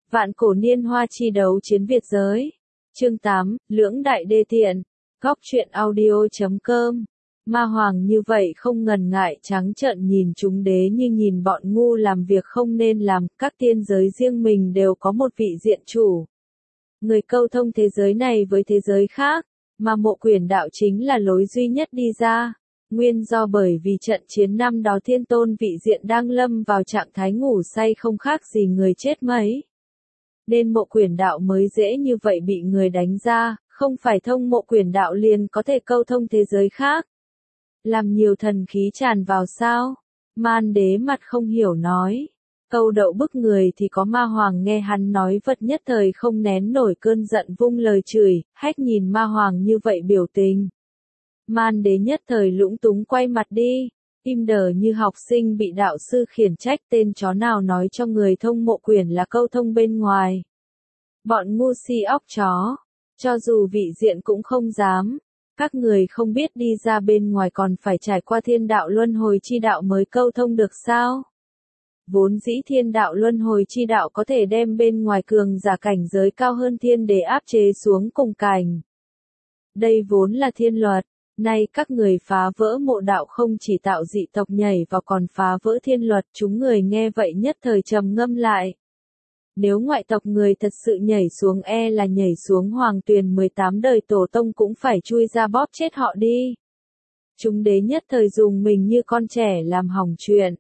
Vạn cổ niên hoa chi đấu chiến Việt giới. Chương 8, Lưỡng đại đê tiện. Góc truyện audio.com. Ma Hoàng như vậy không ngần ngại trắng trợn nhìn chúng đế như nhìn bọn ngu làm việc không nên làm, các tiên giới riêng mình đều có một vị diện chủ. Người câu thông thế giới này với thế giới khác, mà Mộ Quyển đạo chính là lối duy nhất đi ra. Nguyên do bởi vì trận chiến năm đó Thiên Tôn vị diện đang lâm vào trạng thái ngủ say không khác gì người chết mấy. Nên Mộ Quyển đạo mới dễ như vậy bị người đánh ra, không phải thông Mộ Quyển đạo liền có thể câu thông thế giới khác. Làm nhiều thần khí tràn vào sao? Man đế mặt không hiểu nói. Câu đậu bức người thì có Ma Hoàng nghe hắn nói vật nhất thời không nén nổi cơn giận vung lời chửi, hách nhìn Ma Hoàng như vậy biểu tình. Man đế nhất thời lũng túng quay mặt đi, im đờ như học sinh bị đạo sư khiển trách, tên chó nào nói cho người thông Mộ Quyển là câu thông bên ngoài. Bọn ngu si óc chó, cho dù vị diện cũng không dám. Các người không biết đi ra bên ngoài còn phải trải qua thiên đạo luân hồi chi đạo mới câu thông được sao? Vốn dĩ thiên đạo luân hồi chi đạo có thể đem bên ngoài cường giả cảnh giới cao hơn thiên để áp chế xuống cùng cảnh. Đây vốn là thiên luật, nay các người phá vỡ mộ đạo không chỉ tạo dị tộc nhảy vào còn phá vỡ thiên luật, chúng người nghe vậy nhất thời trầm ngâm lại. Nếu ngoại tộc người thật sự nhảy xuống là nhảy xuống hoàng tuyền 18 đời tổ tông cũng phải chui ra bóp chết họ đi. Chúng đế nhất thời dùng mình như con trẻ làm hỏng chuyện.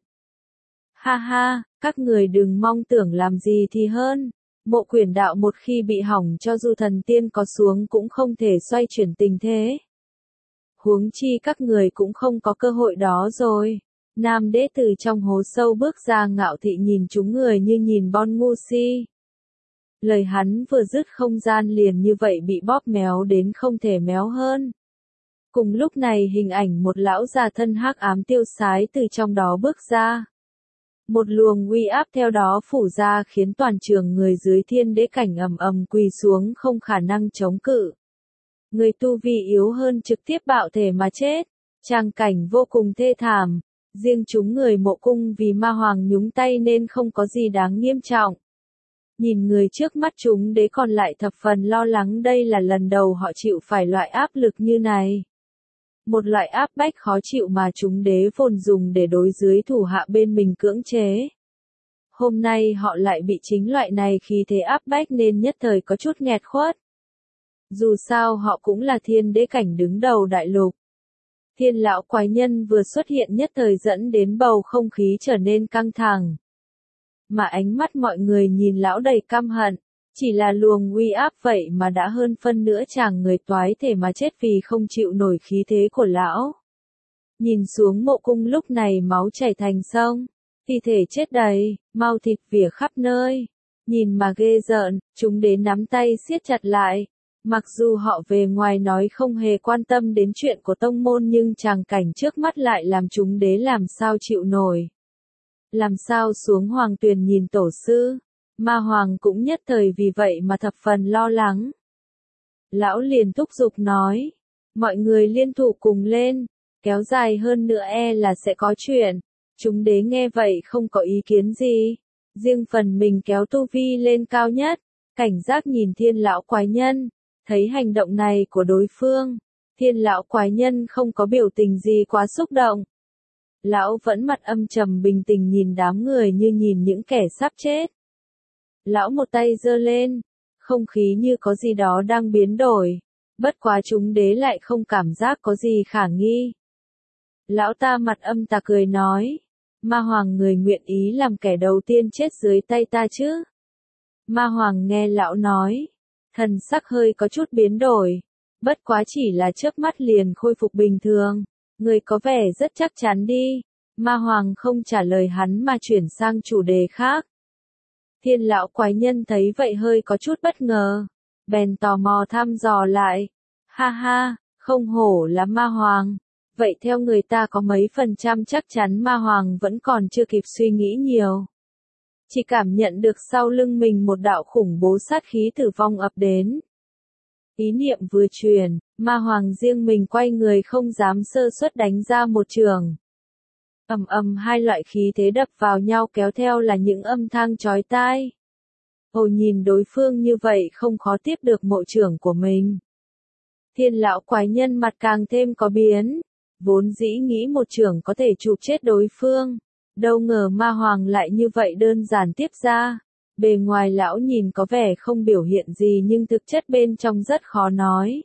Ha ha, các người đừng mong tưởng làm gì thì hơn. Mộ Quyển đạo một khi bị hỏng cho dù thần tiên có xuống cũng không thể xoay chuyển tình thế. Huống chi các người cũng không có cơ hội đó rồi. Nam đế từ trong hố sâu bước ra ngạo thị nhìn chúng người như nhìn bon ngu si. Lời hắn vừa dứt không gian liền như vậy bị bóp méo đến không thể méo hơn. Cùng lúc này hình ảnh một lão già thân hắc ám tiêu sái từ trong đó bước ra. Một luồng uy áp theo đó phủ ra khiến toàn trường người dưới thiên đế cảnh ầm ầm quỳ xuống không khả năng chống cự. Người tu vi yếu hơn trực tiếp bạo thể mà chết. Tràng cảnh vô cùng thê thảm. Riêng chúng người Mộ cung vì Ma Hoàng nhúng tay nên không có gì đáng nghiêm trọng. Nhìn người trước mắt chúng đế còn lại thập phần lo lắng, đây là lần đầu họ chịu phải loại áp lực như này. Một loại áp bách khó chịu mà chúng đế vốn dùng để đối dưới thủ hạ bên mình cưỡng chế. Hôm nay họ lại bị chính loại này khí thế áp bách nên nhất thời có chút nghẹt khuất. Dù sao họ cũng là thiên đế cảnh đứng đầu đại lục. Thiên lão quái nhân vừa xuất hiện nhất thời dẫn đến bầu không khí trở nên căng thẳng. Mà ánh mắt mọi người nhìn lão đầy căm hận, chỉ là luồng uy áp vậy mà đã hơn phân nửa chàng người toái thể mà chết vì không chịu nổi khí thế của lão. Nhìn xuống Mộ cung lúc này máu chảy thành sông, thi thể chết đầy, mau thịt vỉa khắp nơi. Nhìn mà ghê rợn, chúng đến nắm tay siết chặt lại. Mặc dù họ về ngoài nói không hề quan tâm đến chuyện của tông môn nhưng tràng cảnh trước mắt lại làm chúng đế làm sao chịu nổi. Làm sao xuống hoàng tuyền nhìn tổ sư, Ma Hoàng cũng nhất thời vì vậy mà thập phần lo lắng. Lão liền thúc giục nói, mọi người liên thủ cùng lên, kéo dài hơn nữa là sẽ có chuyện. Chúng đế nghe vậy không có ý kiến gì, riêng phần mình kéo tu vi lên cao nhất, cảnh giác nhìn thiên lão quái nhân. Thấy hành động này của đối phương, thiên lão quái nhân không có biểu tình gì quá xúc động. Lão vẫn mặt âm trầm bình tĩnh nhìn đám người như nhìn những kẻ sắp chết. Lão một tay giơ lên, không khí như có gì đó đang biến đổi, bất quá chúng đế lại không cảm giác có gì khả nghi. Lão ta mặt âm tà cười nói, Ma Hoàng người nguyện ý làm kẻ đầu tiên chết dưới tay ta chứ? Ma Hoàng nghe lão nói, thần sắc hơi có chút biến đổi, bất quá chỉ là chớp mắt liền khôi phục bình thường, người có vẻ rất chắc chắn đi. Ma Hoàng không trả lời hắn mà chuyển sang chủ đề khác. Thiên lão quái nhân thấy vậy hơi có chút bất ngờ, bèn tò mò thăm dò lại. Ha ha, không hổ là Ma Hoàng. Vậy theo người ta có mấy % chắc chắn Ma Hoàng vẫn còn chưa kịp suy nghĩ nhiều. Chỉ cảm nhận được sau lưng mình một đạo khủng bố sát khí tử vong ập đến. Ý niệm vừa truyền, Ma Hoàng riêng mình quay người không dám sơ suất đánh ra một trường. Ầm ầm hai loại khí thế đập vào nhau kéo theo là những âm thanh chói tai. Ồ, nhìn đối phương như vậy không khó tiếp được mộ trưởng của mình. Thiên lão quái nhân mặt càng thêm có biến. Vốn dĩ nghĩ một trưởng có thể chụp chết đối phương. Đâu ngờ ma hoàng lại như vậy đơn giản tiếp ra. Bề ngoài lão nhìn có vẻ không biểu hiện gì nhưng thực chất bên trong rất khó nói.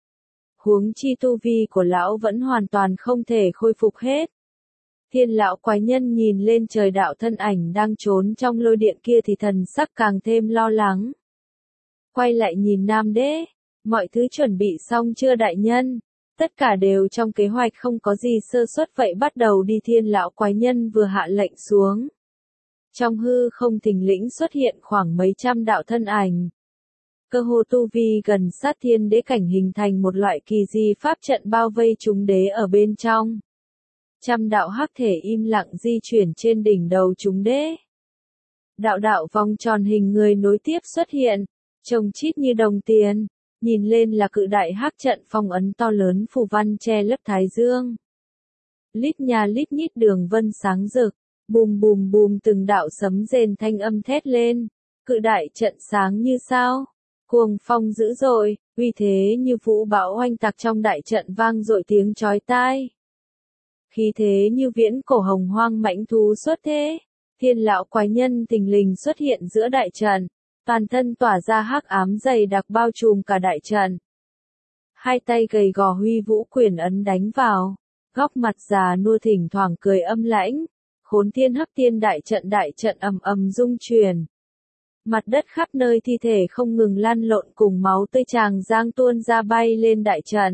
Huống chi tu vi của lão vẫn hoàn toàn không thể khôi phục hết. Thiên lão quái nhân nhìn lên trời đạo thân ảnh đang trốn trong lôi điện kia thì thần sắc càng thêm lo lắng. Quay lại nhìn Nam Đế, mọi thứ chuẩn bị xong chưa đại nhân? Tất cả đều trong kế hoạch không có gì sơ suất vậy bắt đầu đi. Thiên lão quái nhân vừa hạ lệnh xuống. Trong hư không thình lĩnh xuất hiện khoảng mấy trăm đạo thân ảnh. Cơ hồ tu vi gần sát thiên đế cảnh hình thành một loại kỳ di pháp trận bao vây chúng đế ở bên trong. Trăm đạo hắc thể im lặng di chuyển trên đỉnh đầu chúng đế. Đạo đạo vòng tròn hình người nối tiếp xuất hiện, trông chít như đồng tiền, nhìn lên là cự đại hắc trận phong ấn to lớn phù văn che lấp thái dương. Lít nha lít nhít đường vân sáng rực, bùm bùm bùm từng đạo sấm rền thanh âm thét lên, cự đại trận sáng như sao, cuồng phong dữ dội, uy thế như vũ bão oanh tạc trong đại trận vang dội tiếng chói tai. Khí thế như viễn cổ hồng hoang mãnh thú xuất thế, thiên lão quái nhân thình lình xuất hiện giữa đại trận, toàn thân tỏa ra hắc ám dày đặc bao trùm cả đại trận. Hai tay gầy gò huy vũ quyền ấn đánh vào, góc mặt già nua thỉnh thoảng cười âm lãnh, khốn thiên hắc tiên đại trận ầm ầm rung chuyển. Mặt đất khắp nơi thi thể không ngừng lăn lộn cùng máu tươi tràng giang tuôn ra bay lên đại trận.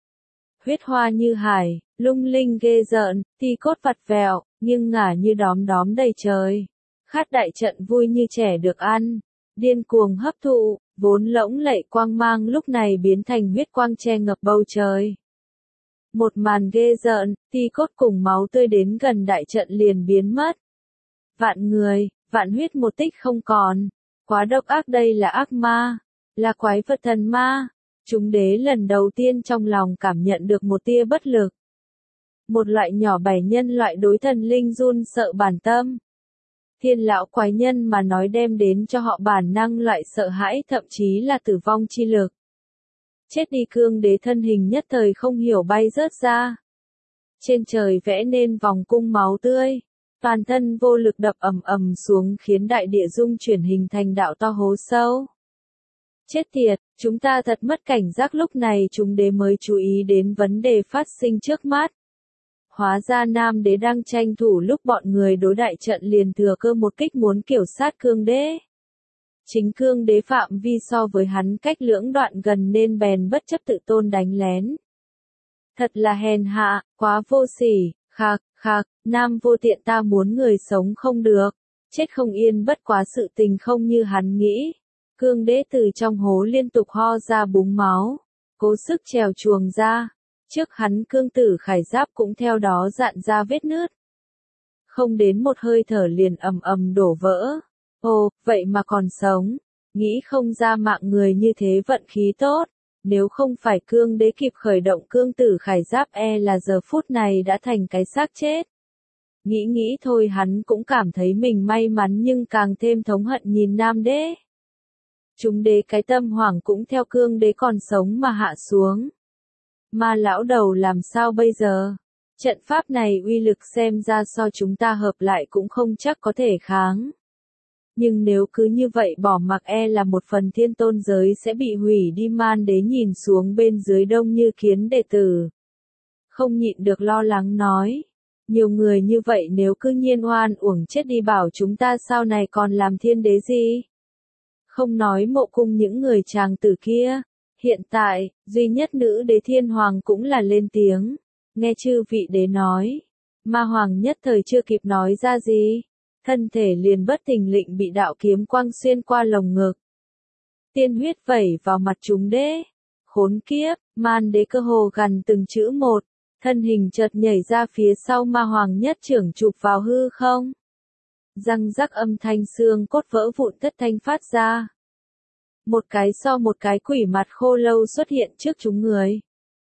Huyết hoa như hải, lung linh ghê rợn, thi cốt vặt vẹo, nghiêng ngả như đóm đóm đầy trời. Khát đại trận vui như trẻ được ăn, điên cuồng hấp thụ, vốn lỗng lẫy quang mang lúc này biến thành huyết quang che ngập bầu trời. Một màn ghê rợn, thi cốt cùng máu tươi đến gần đại trận liền biến mất. Vạn người, vạn huyết một tích không còn. Quá độc ác, đây là ác ma, là quái vật thần ma. Chúng đế lần đầu tiên trong lòng cảm nhận được một tia bất lực. Một loại nhỏ bảy nhân loại đối thần linh run sợ bản tâm. Thiên lão quái nhân mà nói đem đến cho họ bản năng loại sợ hãi thậm chí là tử vong chi lực. Chết đi, cương đế thân hình nhất thời không hiểu bay rớt ra. Trên trời vẽ nên vòng cung máu tươi. Toàn thân vô lực đập ầm ầm xuống khiến đại địa rung chuyển hình thành đạo to hố sâu. Chết tiệt, chúng ta thật mất cảnh giác, lúc này chúng đế mới chú ý đến vấn đề phát sinh trước mắt. Hóa ra Nam đế đang tranh thủ lúc bọn người đối đại trận liền thừa cơ một kích muốn kiểu sát cương đế. Chính cương đế phạm vi so với hắn cách lưỡng đoạn gần nên bèn bất chấp tự tôn đánh lén. Thật là hèn hạ, quá vô sỉ, khạc, khạc, Nam vô tiện ta muốn người sống không được, chết không yên, bất quá sự tình không như hắn nghĩ. Cương đế từ trong hố liên tục ho ra búng máu, cố sức trèo chuồng ra, trước hắn cương tử khải giáp cũng theo đó dạn ra vết nứt. Không đến một hơi thở liền ầm ầm đổ vỡ. Ồ, vậy mà còn sống, nghĩ không ra mạng người như thế vận khí tốt. Nếu không phải cương đế kịp khởi động cương tử khải giáp là giờ phút này đã thành cái xác chết. Nghĩ thôi hắn cũng cảm thấy mình may mắn nhưng càng thêm thống hận nhìn Nam đế. Chúng đế cái tâm hoảng cũng theo cương đế còn sống mà hạ xuống. Ma lão đầu làm sao bây giờ? Trận pháp này uy lực xem ra so chúng ta hợp lại cũng không chắc có thể kháng. Nhưng nếu cứ như vậy bỏ mặc là một phần thiên tôn giới sẽ bị hủy đi. Man đế nhìn xuống bên dưới đông như kiến đệ tử. Không nhịn được lo lắng nói. Nhiều người như vậy nếu cứ nhiên oan uổng chết đi bảo chúng ta sau này còn làm thiên đế gì? Không nói mộ cung những người chàng tử kia. Hiện tại, duy nhất nữ đế thiên hoàng cũng là lên tiếng. Nghe chư vị đế nói. Ma hoàng nhất thời chưa kịp nói ra gì. Thân thể liền bất thình lình bị đạo kiếm quang xuyên qua lồng ngực. Tiên huyết vẩy vào mặt chúng đế. Khốn kiếp, Man đế cơ hồ gần từng chữ một. Thân hình chợt nhảy ra phía sau ma hoàng nhất trưởng chụp vào hư không. Răng rắc âm thanh xương cốt vỡ vụn thất thanh phát ra. Một cái so một cái quỷ mặt khô lâu xuất hiện trước chúng người.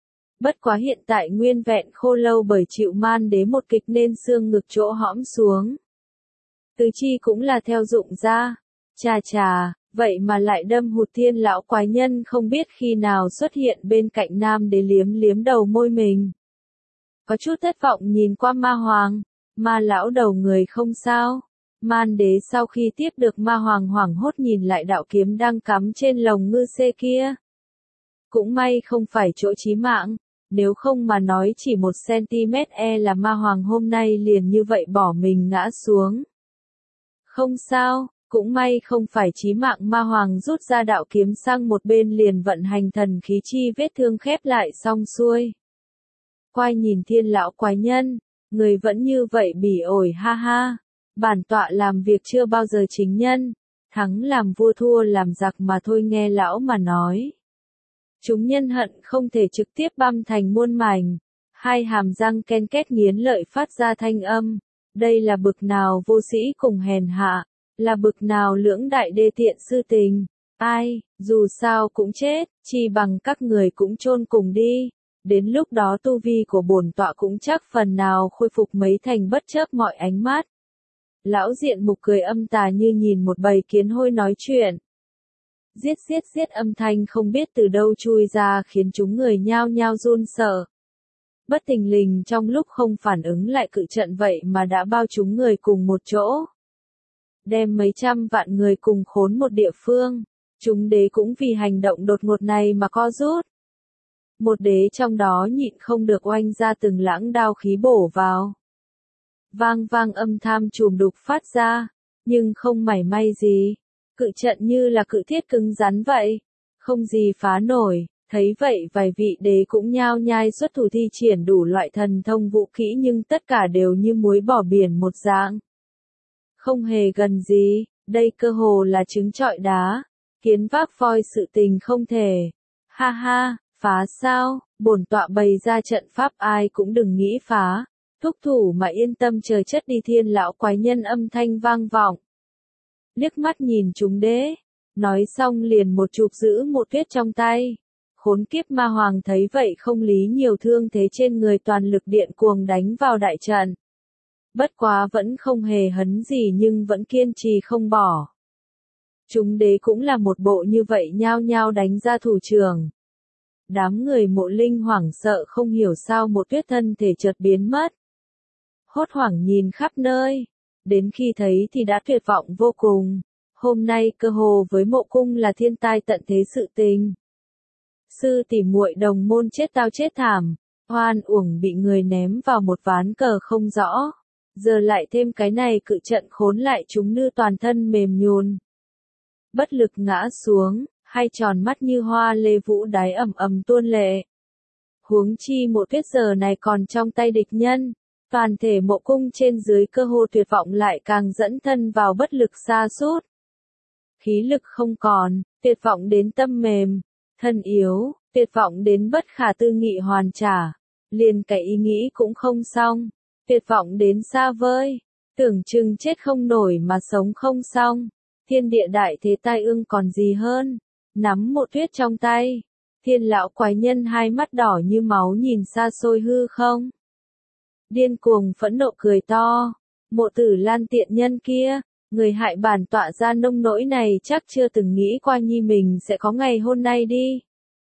Bất quá hiện tại nguyên vẹn khô lâu bởi chịu Man đế một kích nên xương ngực chỗ hõm xuống. Tứ chi cũng là theo rụng ra. Chà chà, vậy mà lại đâm hụt Thiên lão quái nhân không biết khi nào xuất hiện bên cạnh Nam Đế liếm liếm đầu môi mình. Có chút thất vọng nhìn qua Ma Hoàng, Ma lão đầu người không sao. Man Đế sau khi tiếp được Ma Hoàng hoảng hốt nhìn lại đạo kiếm đang cắm trên lồng ngư xê kia. Cũng may không phải chỗ chí mạng, nếu không mà nói chỉ 1 cm là Ma Hoàng hôm nay liền như vậy bỏ mình ngã xuống. Không sao, cũng may không phải chí mạng. Ma Hoàng rút ra đạo kiếm sang một bên liền vận hành thần khí chi vết thương khép lại xong xuôi. Quay nhìn Thiên lão quái nhân, người vẫn như vậy bỉ ổi ha ha. Bản tọa làm việc chưa bao giờ chính nhân, thắng làm vua thua làm giặc mà thôi, nghe lão mà nói. Chúng nhân hận không thể trực tiếp băm thành muôn mảnh, hai hàm răng ken két nghiến lợi phát ra thanh âm. Đây là bực nào vô sĩ cùng hèn hạ, là bực nào lưỡng đại đê tiện sư tình. Ai, dù sao cũng chết, chi bằng các người cũng chôn cùng đi. Đến lúc đó tu vi của bổn tọa cũng chắc phần nào khôi phục mấy thành bất chấp mọi ánh mắt. Lão diện mục cười âm tà như nhìn một bầy kiến hôi nói chuyện. Giết giết giết, âm thanh không biết từ đâu chui ra khiến chúng người nhao nhao run sợ. Bất thình lình trong lúc không phản ứng lại cự trận vậy mà đã bao chúng người cùng một chỗ. Đem mấy trăm vạn người cùng khốn một địa phương. Chúng đế cũng vì hành động đột ngột này mà co rút. Một đế trong đó nhịn không được oanh ra từng lãng đao khí bổ vào. Vang vang âm tham trùm đục phát ra, nhưng không mảy may gì. Cự trận như là cự thiết cứng rắn vậy, không gì phá nổi. Thấy vậy vài vị đế cũng nhao nhai xuất thủ thi triển đủ loại thần thông vũ kỹ, nhưng tất cả đều như muối bỏ biển một dạng. Không hề gần gì, đây cơ hồ là trứng trọi đá, kiến vác voi sự tình không thể. Ha ha, phá sao, bổn tọa bày ra trận pháp ai cũng đừng nghĩ phá. Thúc thủ mà yên tâm chờ chất đi. Thiên lão quái nhân âm thanh vang vọng. Liếc mắt nhìn chúng đế, nói xong liền một chụp giữ một tuyết trong tay. Khốn kiếp, Ma Hoàng thấy vậy không lý nhiều thương thế trên người, toàn lực điện cuồng đánh vào đại trận. Bất quá vẫn không hề hấn gì nhưng vẫn kiên trì không bỏ. Chúng đế cũng là một bộ như vậy nhao nhao đánh ra thủ trưởng. Đám người Mộ Linh hoảng sợ không hiểu sao một tuyết thân thể chợt biến mất. Hốt hoảng nhìn khắp nơi, đến khi thấy thì đã tuyệt vọng vô cùng. Hôm nay cơ hồ với Mộ Cung là thiên tai tận thế sự tình. Sư tỷ muội đồng môn chết tao chết thảm, oan uổng bị người ném vào một ván cờ không rõ. Giờ lại thêm cái này cự trận khốn lại chúng nữ, toàn thân mềm nhũn. Bất lực ngã xuống, hai tròn mắt như hoa lê vũ đái ẩm ẩm tuôn lệ. Huống chi Mộ Tuyết giờ này còn trong tay địch nhân. Toàn thể Mộ Cung trên dưới cơ hồ tuyệt vọng lại càng dẫn thân vào bất lực sa sút. Khí lực không còn, tuyệt vọng đến tâm mềm, thân yếu, tuyệt vọng đến bất khả tư nghị hoàn trả. Liền cái ý nghĩ cũng không xong, tuyệt vọng đến xa vời, tưởng chừng chết không nổi mà sống không xong. Thiên địa đại thế tai ương còn gì hơn. Nắm Mộ Tuyết trong tay, Thiên lão quái nhân hai mắt đỏ như máu nhìn xa xôi hư không. Điên cuồng phẫn nộ cười to. Mộ Tử Lan tiện nhân kia, người hại bản tọa ra nông nỗi này chắc chưa từng nghĩ qua nhi mình sẽ có ngày hôm nay đi.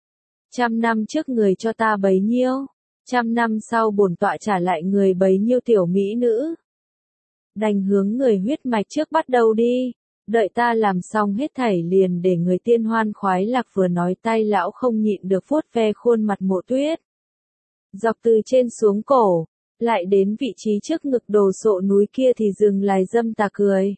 100 năm trước người cho ta bấy nhiêu, 100 năm sau bổn tọa trả lại người bấy nhiêu tiểu mỹ nữ. Đành hướng người huyết mạch trước bắt đầu đi, đợi ta làm xong hết thảy liền để người tiên hoan khoái lạc. Vừa nói tay lão không nhịn được vuốt ve khuôn mặt Mộ Tuyết. Dọc từ trên xuống cổ, lại đến vị trí trước ngực đồ sộ núi kia thì dừng lại dâm tà cười.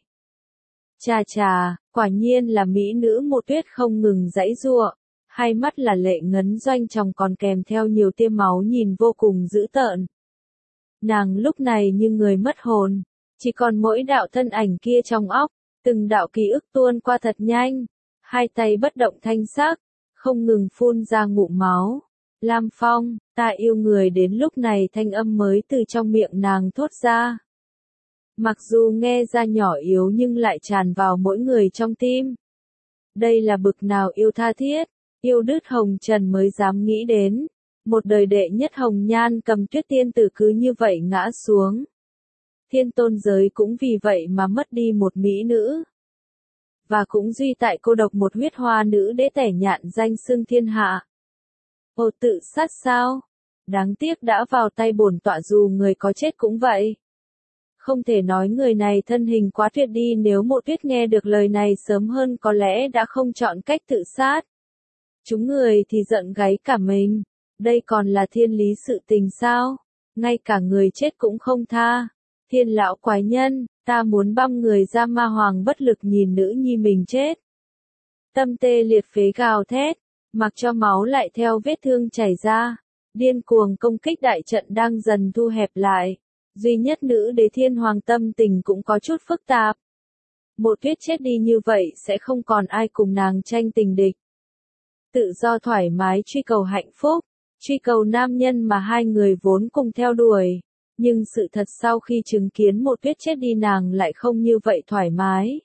Chà chà, quả nhiên là mỹ nữ. Mộ Tuyết không ngừng giãy giụa, hai mắt là lệ ngấn doanh tròng còn kèm theo nhiều tia máu nhìn vô cùng dữ tợn. Nàng lúc này như người mất hồn, chỉ còn mỗi đạo thân ảnh kia trong óc, từng đạo ký ức tuôn qua thật nhanh, hai tay bất động thanh sắc, không ngừng phun ra ngụm máu. Lam Phong, ta yêu người. Đến lúc này thanh âm mới từ trong miệng nàng thốt ra. Mặc dù nghe ra nhỏ yếu nhưng lại tràn vào mỗi người trong tim. Đây là bực nào yêu tha thiết, yêu đứt hồng trần mới dám nghĩ đến. Một đời đệ nhất hồng nhan Cầm Tuyết tiên tử cứ như vậy ngã xuống. Thiên tôn giới cũng vì vậy mà mất đi một mỹ nữ. và cũng duy tại cô độc một huyết hoa nữ đế tẻ nhạn danh xưng thiên hạ. Ồ, tự sát sao? Đáng tiếc đã vào tay bổn tọa dù người có chết cũng vậy. Không thể nói người này thân hình quá tuyệt đi, nếu Mộ Tuyết nghe được lời này sớm hơn có lẽ đã không chọn cách tự sát. Chúng người thì giận gáy cả mình. Đây còn là thiên lý sự tình sao? Ngay cả người chết cũng không tha. Thiên lão quái nhân, ta muốn băm người ra. Ma hoàng bất lực nhìn nữ nhi mình chết. Tâm tê liệt phế gào thét, mặc cho máu lại theo vết thương chảy ra. Điên cuồng công kích đại trận đang dần thu hẹp lại. Duy nhất nữ đế thiên hoàng tâm tình cũng có chút phức tạp. Mộ Tuyết chết đi như vậy sẽ không còn ai cùng nàng tranh tình địch. Tự do thoải mái truy cầu hạnh phúc, truy cầu nam nhân mà hai người vốn cùng theo đuổi. Nhưng sự thật sau khi chứng kiến Mộ Tuyết chết đi nàng lại không như vậy thoải mái.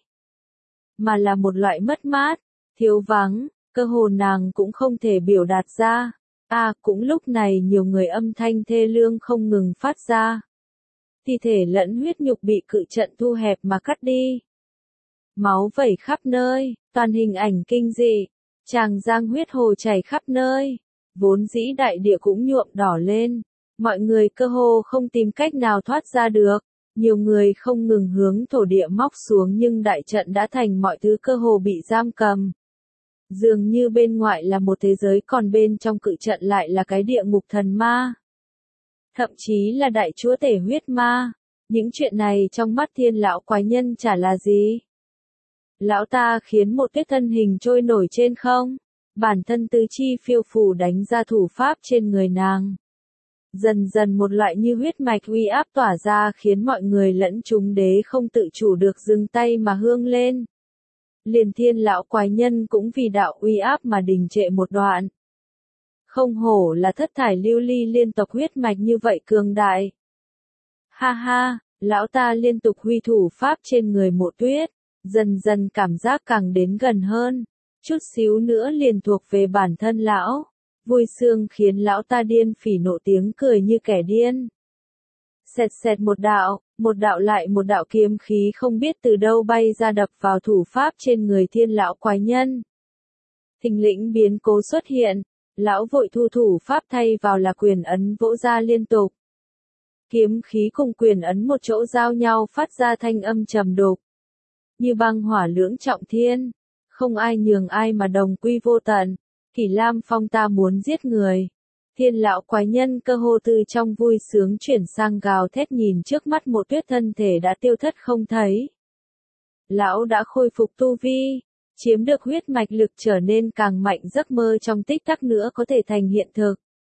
Mà là một loại mất mát, thiếu vắng, cơ hồ nàng cũng không thể biểu đạt ra. Cũng lúc này nhiều người âm thanh thê lương không ngừng phát ra. Thi thể lẫn huyết nhục bị cự trận thu hẹp mà cắt đi. Máu vẩy khắp nơi, toàn hình ảnh kinh dị. Tràng giang huyết hồ chảy khắp nơi. Vốn dĩ đại địa cũng nhuộm đỏ lên. Mọi người cơ hồ không tìm cách nào thoát ra được. Nhiều người không ngừng hướng thổ địa móc xuống nhưng đại trận đã thành mọi thứ cơ hồ bị giam cầm. Dường như bên ngoài là một thế giới còn bên trong cự trận lại là cái địa ngục thần ma. Thậm chí là đại chúa tể huyết ma. Những chuyện này trong mắt thiên lão quái nhân chả là gì. Lão ta khiến một cái thân hình trôi nổi trên không. Bản thân tứ chi phiêu phù đánh ra thủ pháp trên người nàng. Dần dần một loại như huyết mạch uy áp tỏa ra khiến mọi người lẫn chúng đế không tự chủ được dừng tay mà hương lên. Liền thiên lão quái nhân cũng vì đạo uy áp mà đình trệ một đoạn. Không hổ là thất thải lưu ly liên tộc huyết mạch như vậy cường đại. Ha ha, lão ta liên tục huy thủ pháp trên người Mộ Tuyết, dần dần cảm giác càng đến gần hơn. Chút xíu nữa liền thuộc về bản thân lão. Vui sướng khiến lão ta điên phỉ nộ tiếng cười như kẻ điên. Xẹt xẹt một đạo lại một đạo kiếm khí không biết từ đâu bay ra đập vào thủ pháp trên người thiên lão quái nhân. Thình lình biến cố xuất hiện, lão vội thu thủ pháp thay vào là quyền ấn vỗ ra liên tục. Kiếm khí cùng quyền ấn một chỗ giao nhau phát ra thanh âm trầm đục. Như băng hỏa lưỡng trọng thiên, không ai nhường ai mà đồng quy vô tận. Kỷ Lam Phong ta muốn giết người. Thiên lão quái nhân cơ hồ từ trong vui sướng chuyển sang gào thét nhìn trước mắt Mộ Tuyết thân thể đã tiêu thất không thấy. Lão đã khôi phục tu vi, chiếm được huyết mạch lực trở nên càng mạnh, giấc mơ trong tích tắc nữa có thể thành hiện thực.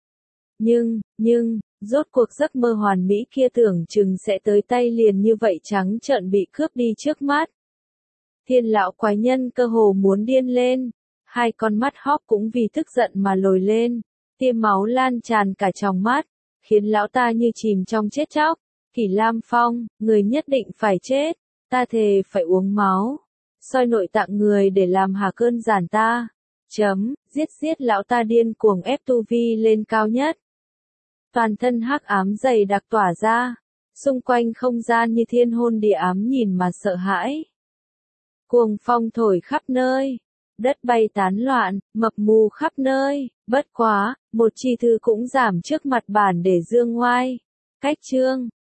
Nhưng, rốt cuộc giấc mơ hoàn mỹ kia tưởng chừng sẽ tới tay liền như vậy trắng trợn bị cướp đi trước mắt. Thiên lão quái nhân cơ hồ muốn điên lên, hai con mắt hốc cũng vì tức giận mà lồi lên, tia máu lan tràn cả tròng mắt, khiến lão ta như chìm trong chết chóc. Kỷ Lam Phong, người nhất định phải chết, ta thề phải uống máu, soi nội tạng người để làm hà cơn giản ta. Giết lão ta điên cuồng ép tu vi lên cao nhất. Toàn thân hắc ám dày đặc tỏa ra, xung quanh không gian như thiên hôn địa ám nhìn mà sợ hãi. Cuồng phong thổi khắp nơi, đất bay tán loạn, mập mù khắp nơi, bất quá, một chi thư cũng giảm trước mặt bản để dương ngoai. Cách chương